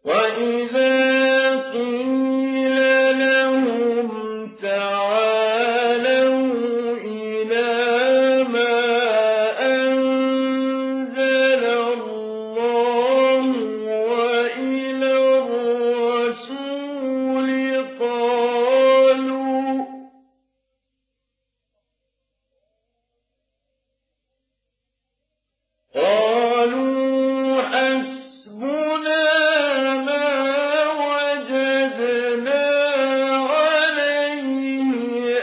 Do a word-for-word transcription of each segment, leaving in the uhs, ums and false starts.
وَإِذَا قِيلَ لَهُمْ تَعَالَوْا إِلَىٰ مَا أَنزَلَ اللَّهُ وَإِلَى الرَّسُولِ قَالُوا حَسْبُنَا مَا وَجَدْنَا عَلَيْهِ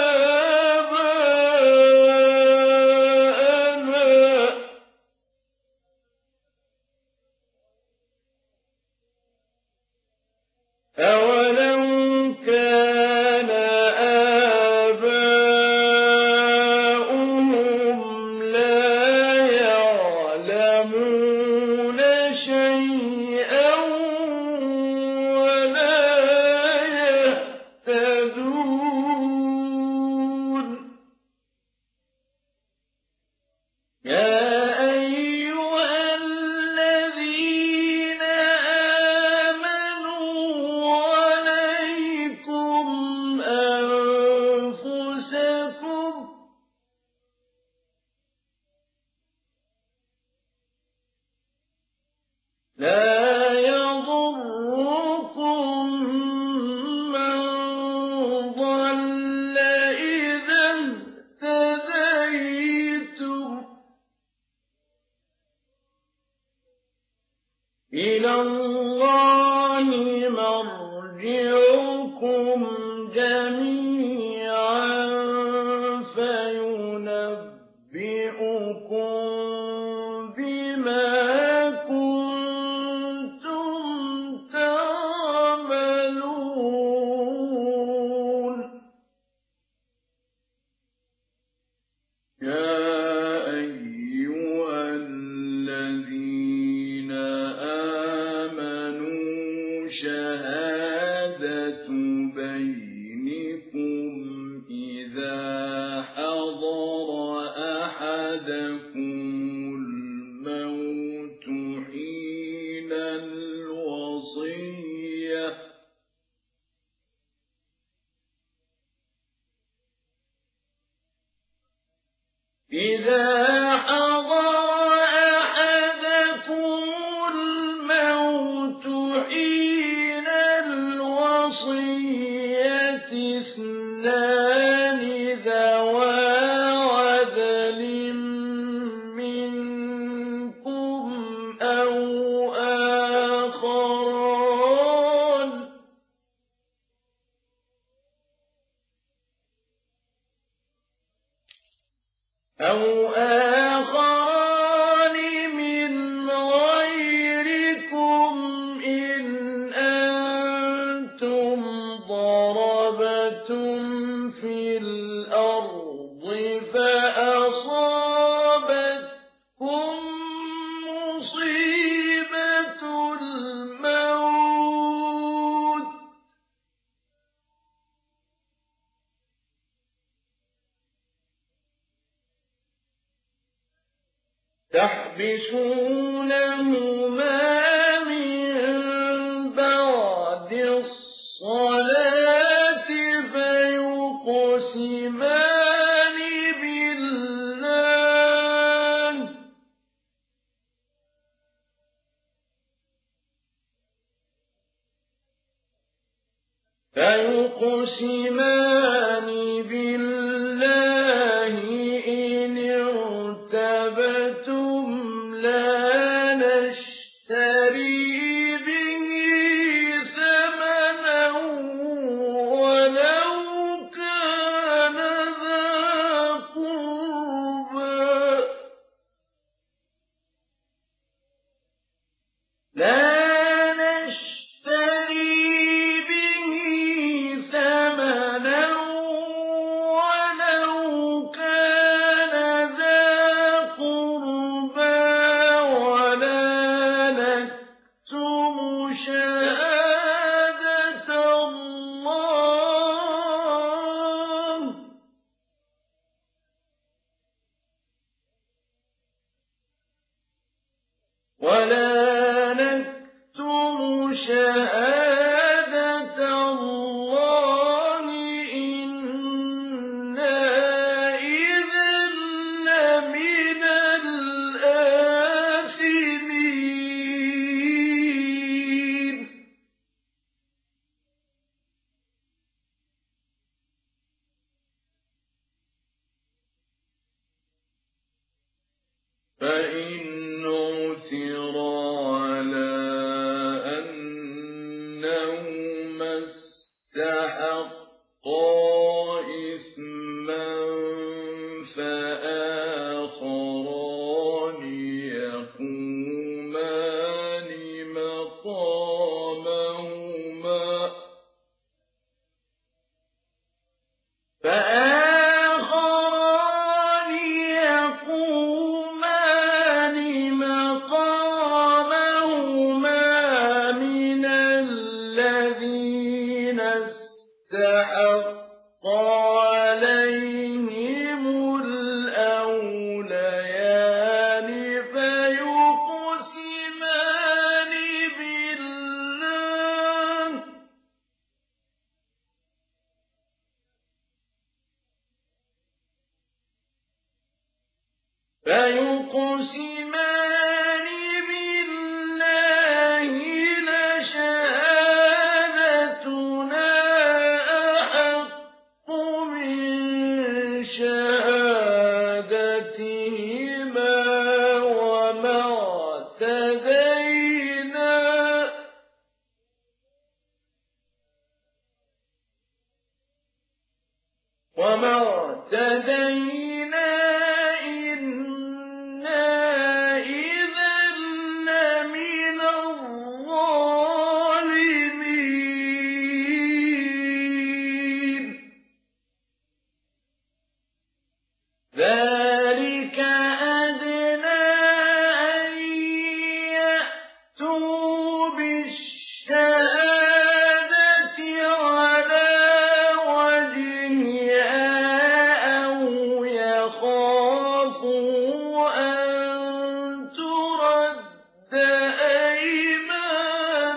آبَاءَنَا ۚ أَوَلَوْ كَانَ آبَاؤُهُمْ لَا يَعْلَمُونَ شَيْئًا وَلَا يَهْتَدُونَ يَا أَيُّهَا الَّذِينَ آمَنُوا عَلَيْكُمْ أَنفُسَكُمْ لَا يَضُرُّكُم مَّن ضَلَّ إِذَا اهْتَدَيْتُمْ ۚ إِلَى اللَّهِ مَرْجِعُكُمْ جَمِيعًا فَيُنَبِّئُكُم بِمَا كُنتُمْ تَعْمَلُونَ يَا أَيُّهَا الَّذِينَ آمَنُوا شَهَادَةُ بَيْنِكُمْ إِذَا حَضَرَ أَحَدَكُمُ الْمَوْتُ حِينَ الْوَصِيَّةِ إِذَا حَضَرَ أَحَدَكُمُ الْمَوْتُ حِينَ الْوَصِيَّةِ اثْنَانِ ذَوَا عَدْلٍ مِّنكُمْ أَوْ آخَرَانِ أَوْ آخَرَانِ مِنْ غَيْرِكُمْ إِنْ أَنتُمْ ضَرَبْتُمْ فِي الْأَرْضِ فَأَصَابَتْكُم مُّصِيبَةُ الْمَوْتِ تَحْبِسُونَهُمَا مِن بَعْدِ الصَّلَاةِ فَيُقْسِمَانِ بِاللَّهِ فَيُقْسِمَانِ بِاللَّهِ إِنِ ارْتَبْتُمْ لَا نَشْتَرِي بِهِ ثَمَنًا وَلَوْ كَانَ ذَا قُرْبَىٰ لَا نَشْتَرِي بِهِ ثَمَنًا وَلَوْ كَانَ ذَا قُرْبَىٰ وَلَا نَكْتُمُ شَهَادَةَ اللَّهِ وَلَا نَكْتُمُ فإن عثر على أنهما استحقا إثما فآخران يقومان مقامهما فآخران يقومان مقامهما من الذين استحق عليهم الأوليان فيقسمان بالله فيقسمان بالله لشهادتنا أحق من شهادتهما وما اعتدينا وما اعتدينا إنا إذا لمن الظالمين ذلك أدنى أن يأتوا بالشهادة على وجهها أو يخافوا أن ترد أيمان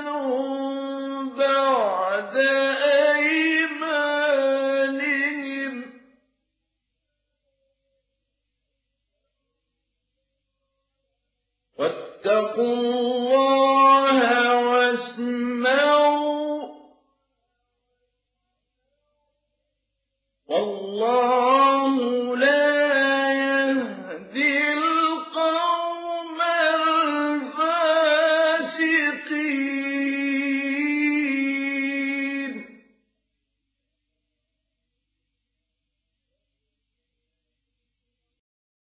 بعد أيمانهم واتقوا الله